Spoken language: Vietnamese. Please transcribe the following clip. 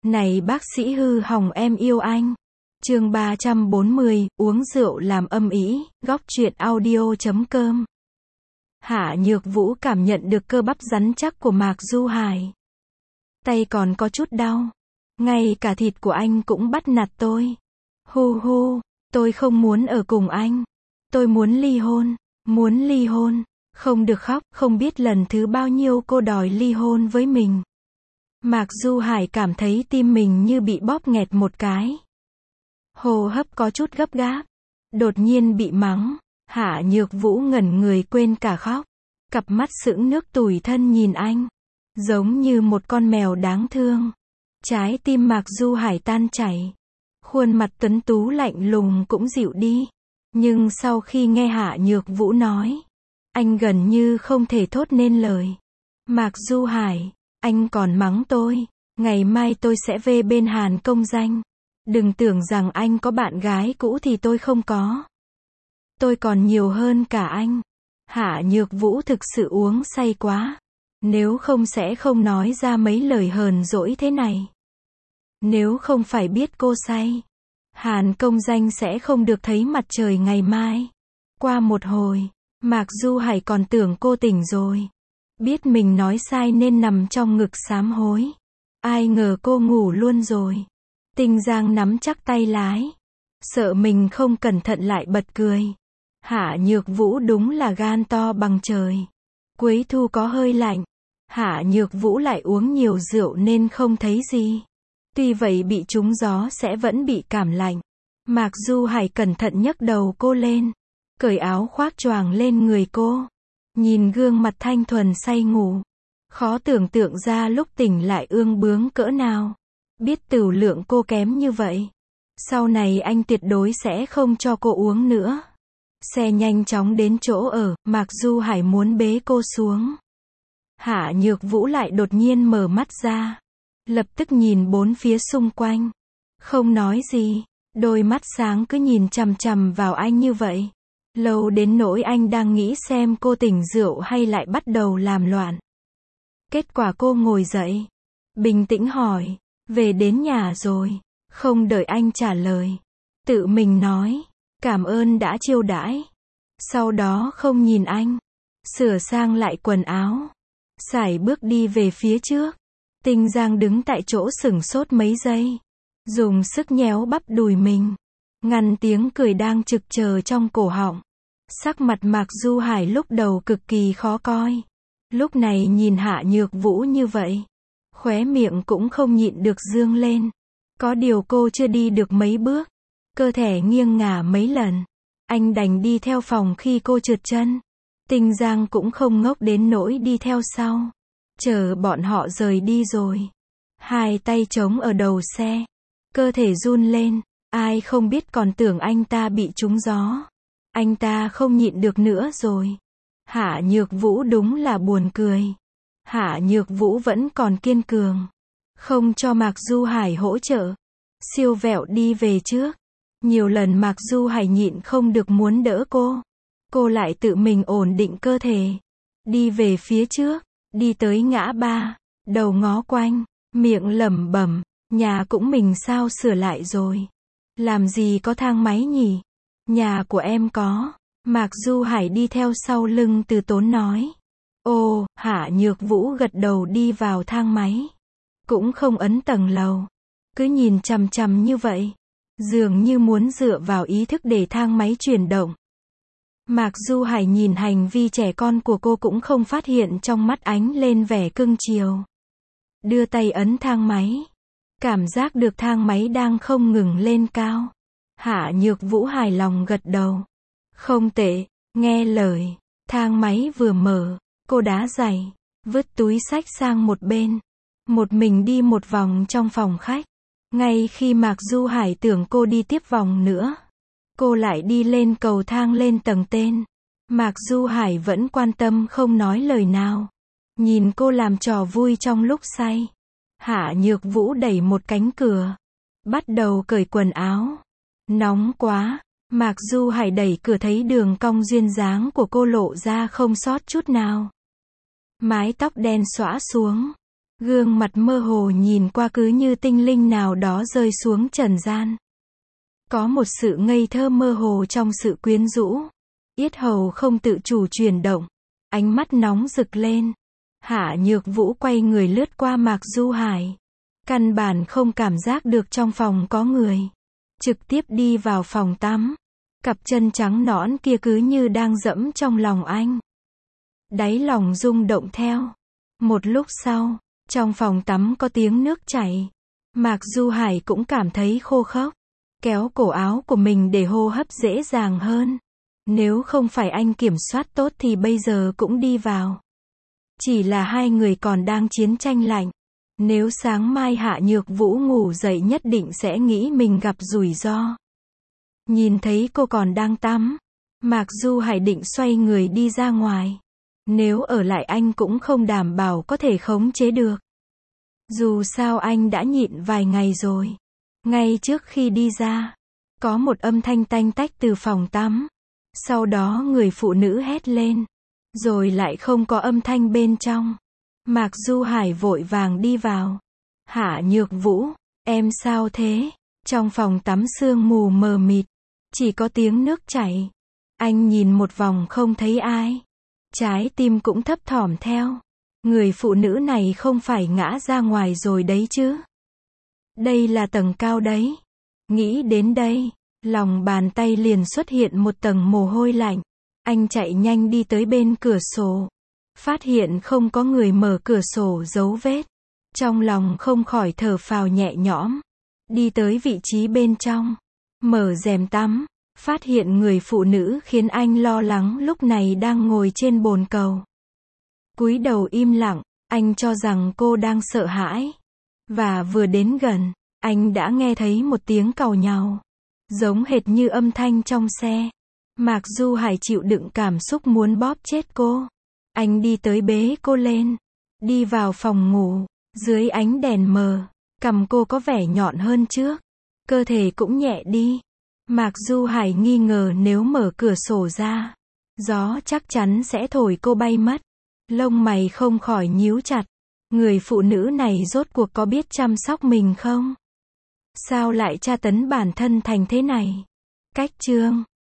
Này bác sĩ hư hỏng em yêu anh. Chương 340, uống rượu làm âm ĩ, góc truyện audio.com. Hạ Nhược Vũ cảm nhận được cơ bắp rắn chắc của Mạc Du Hải. Tay còn có chút đau. Ngay cả thịt của anh cũng bắt nạt tôi. Hu hu, tôi không muốn ở cùng anh. Tôi muốn ly hôn. Muốn ly hôn. Không được khóc, không biết lần thứ bao nhiêu cô đòi ly hôn với mình. Mạc Du Hải cảm thấy tim mình như bị bóp nghẹt một cái. Hô hấp có chút gấp gáp. Đột nhiên bị mắng. Hạ Nhược Vũ ngẩn người quên cả khóc. Cặp mắt sững nước tủi thân nhìn anh. Giống như một con mèo đáng thương. Trái tim Mạc Du Hải tan chảy. Khuôn mặt tuấn tú lạnh lùng cũng dịu đi. Nhưng sau khi nghe Hạ Nhược Vũ nói, anh gần như không thể thốt nên lời. Mạc Du Hải, anh còn mắng tôi. Ngày mai tôi sẽ về bên Hàn công danh. Đừng tưởng rằng anh có bạn gái cũ thì tôi không có. Tôi còn nhiều hơn cả anh. Hạ Nhược Vũ thực sự uống say quá. Nếu không sẽ không nói ra mấy lời hờn dỗi thế này. Nếu không phải biết cô say, Hàn công danh sẽ không được thấy mặt trời ngày mai. Qua một hồi, Mạc Du Hải còn tưởng cô tỉnh rồi. Biết mình nói sai nên nằm trong ngực sám hối. Ai ngờ cô ngủ luôn rồi. Tinh Giang nắm chắc tay lái. Sợ mình không cẩn thận lại bật cười. Hạ Nhược Vũ đúng là gan to bằng trời. Cuối thu có hơi lạnh. Hạ Nhược Vũ lại uống nhiều rượu nên không thấy gì. Tuy vậy bị trúng gió sẽ vẫn bị cảm lạnh. Mạc Du Hải cẩn thận nhấc đầu cô lên. Cởi áo khoác choàng lên người cô. Nhìn gương mặt thanh thuần say ngủ. Khó tưởng tượng ra lúc tỉnh lại ương bướng cỡ nào. Biết tửu lượng cô kém như vậy. Sau này anh tuyệt đối sẽ không cho cô uống nữa. Xe nhanh chóng đến chỗ ở, Mạc Du Hải muốn bế cô xuống. Hạ Nhược Vũ lại đột nhiên mở mắt ra. Lập tức nhìn bốn phía xung quanh. Không nói gì. Đôi mắt sáng cứ nhìn chằm chằm vào anh như vậy. Lâu đến nỗi anh đang nghĩ xem cô tỉnh rượu hay lại bắt đầu làm loạn. Kết quả cô ngồi dậy. Bình tĩnh hỏi. Về đến nhà rồi. Không đợi anh trả lời. Tự mình nói. Cảm ơn đã chiêu đãi. Sau đó không nhìn anh. Sửa sang lại quần áo. Sải bước đi về phía trước. Tinh Giang đứng tại chỗ sửng sốt mấy giây. Dùng sức nhéo bắp đùi mình. Ngăn tiếng cười đang trực chờ trong cổ họng. Sắc mặt Mạc Du Hải lúc đầu cực kỳ khó coi. Lúc này nhìn Hạ Nhược Vũ như vậy. Khóe miệng cũng không nhịn được dương lên. Có điều cô chưa đi được mấy bước. Cơ thể nghiêng ngả mấy lần. Anh đành đi theo phòng khi cô trượt chân. Tinh Giang cũng không ngốc đến nỗi đi theo sau. Chờ bọn họ rời đi rồi. Hai tay chống ở đầu xe. Cơ thể run lên. Ai không biết còn tưởng anh ta bị trúng gió. Anh ta không nhịn được nữa rồi. Hạ Nhược Vũ đúng là buồn cười. Hạ Nhược Vũ vẫn còn kiên cường. Không cho Mạc Du Hải hỗ trợ. Siêu vẹo đi về trước. Nhiều lần Mạc Du Hải nhịn không được muốn đỡ cô. Cô lại tự mình ổn định cơ thể. Đi về phía trước. Đi tới ngã ba. Đầu ngó quanh. Miệng lẩm bẩm. Nhà cũng mình sao sửa lại rồi. Làm gì có thang máy nhỉ? Nhà của em có. Mạc Du Hải đi theo sau lưng từ tốn nói. Ồ, Hạ Nhược Vũ gật đầu đi vào thang máy. Cũng không ấn tầng lầu. Cứ nhìn chằm chằm như vậy. Dường như muốn dựa vào ý thức để thang máy chuyển động. Mạc Du Hải nhìn hành vi trẻ con của cô cũng không phát hiện trong mắt ánh lên vẻ cưng chiều. Đưa tay ấn thang máy. Cảm giác được thang máy đang không ngừng lên cao. Hạ Nhược Vũ hài lòng gật đầu. Không tệ, nghe lời. Thang máy vừa mở, cô đá giày, vứt túi xách sang một bên. Một mình đi một vòng trong phòng khách. Ngay khi Mạc Du Hải tưởng cô đi tiếp vòng nữa, cô lại đi lên cầu thang lên tầng trên. Mạc Du Hải vẫn quan tâm không nói lời nào. Nhìn cô làm trò vui trong lúc say. Hạ Nhược Vũ đẩy một cánh cửa. Bắt đầu cởi quần áo. Nóng quá. Mạc Du Hải đẩy cửa thấy đường cong duyên dáng của cô lộ ra không sót chút nào. Mái tóc đen xõa xuống. Gương mặt mơ hồ nhìn qua cứ như tinh linh nào đó rơi xuống trần gian. Có một sự ngây thơ mơ hồ trong sự quyến rũ. Yết hầu không tự chủ chuyển động. Ánh mắt nóng rực lên. Hạ Nhược Vũ quay người lướt qua Mạc Du Hải. Căn bản không cảm giác được trong phòng có người. Trực tiếp đi vào phòng tắm. Cặp chân trắng nõn kia cứ như đang dẫm trong lòng anh. Đáy lòng rung động theo. Một lúc sau, trong phòng tắm có tiếng nước chảy. Mạc Du Hải cũng cảm thấy khô khốc. Kéo cổ áo của mình để hô hấp dễ dàng hơn. Nếu không phải anh kiểm soát tốt thì bây giờ cũng đi vào. Chỉ là hai người còn đang chiến tranh lạnh. Nếu sáng mai Hạ Nhược Vũ ngủ dậy nhất định sẽ nghĩ mình gặp rủi ro. Nhìn thấy cô còn đang tắm, Mạc Du Hải định xoay người đi ra ngoài. Nếu ở lại anh cũng không đảm bảo có thể khống chế được. Dù sao anh đã nhịn vài ngày rồi. Ngay trước khi đi ra, có một âm thanh tanh tách từ phòng tắm. Sau đó người phụ nữ hét lên. Rồi lại không có âm thanh bên trong. Mạc Du Hải vội vàng đi vào. Hạ Nhược Vũ, em sao thế? Trong phòng tắm sương mù mờ mịt. Chỉ có tiếng nước chảy. Anh nhìn một vòng không thấy ai. Trái tim cũng thấp thỏm theo. Người phụ nữ này không phải ngã ra ngoài rồi đấy chứ? Đây là tầng cao đấy. Nghĩ đến đây, lòng bàn tay liền xuất hiện một tầng mồ hôi lạnh. Anh chạy nhanh đi tới bên cửa sổ. Phát hiện không có người mở cửa sổ dấu vết. Trong lòng không khỏi thở phào nhẹ nhõm. Đi tới vị trí bên trong. Mở rèm tắm. Phát hiện người phụ nữ khiến anh lo lắng lúc này đang ngồi trên bồn cầu. Cúi đầu im lặng, anh cho rằng cô đang sợ hãi. Và vừa đến gần, anh đã nghe thấy một tiếng càu nhàu. Giống hệt như âm thanh trong xe. Mạc Du Hải chịu đựng cảm xúc muốn bóp chết cô. Anh đi tới bế cô lên. Đi vào phòng ngủ. Dưới ánh đèn mờ, cằm cô có vẻ nhọn hơn trước. Cơ thể cũng nhẹ đi. Mạc Du Hải nghi ngờ nếu mở cửa sổ ra, gió chắc chắn sẽ thổi cô bay mất. Lông mày không khỏi nhíu chặt. Người phụ nữ này rốt cuộc có biết chăm sóc mình không? Sao lại tra tấn bản thân thành thế này? Cách chương